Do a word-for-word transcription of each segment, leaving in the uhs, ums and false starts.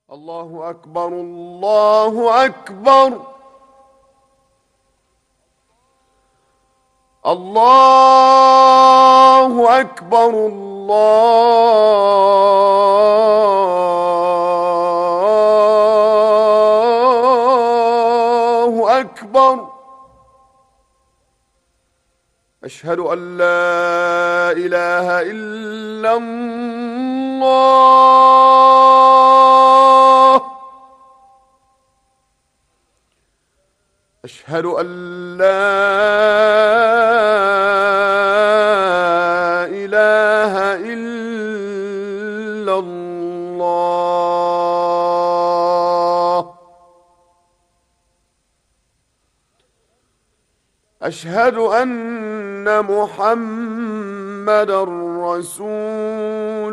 الله أكبر الله أكبر. الله أكبر الله أكبر. أشهد أن لا إله إلا الله. أشهد أن لا إله إلا الله. أشهد أن محمدًا رسول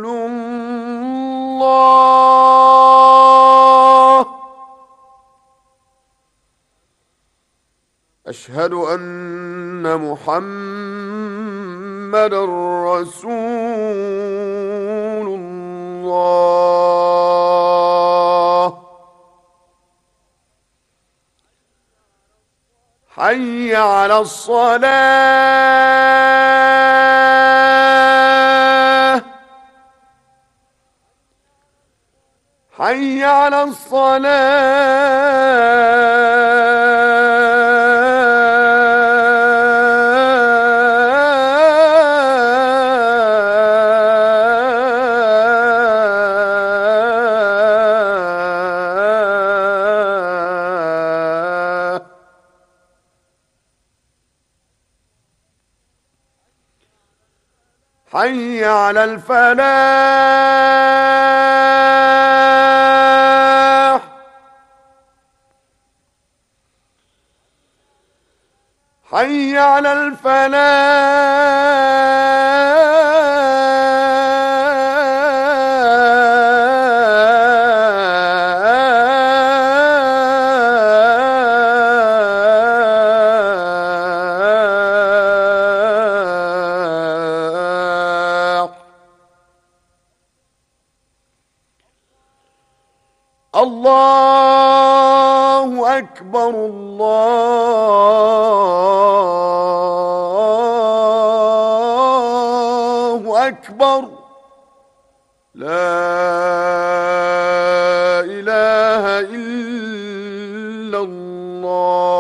الله. أشهد أن محمدًا رسول الله. حي على الصلاة. حي على الصلاة. حي على الفلاح. حي على الفلاح. الله أكبر الله أكبر. لا إله إلا الله.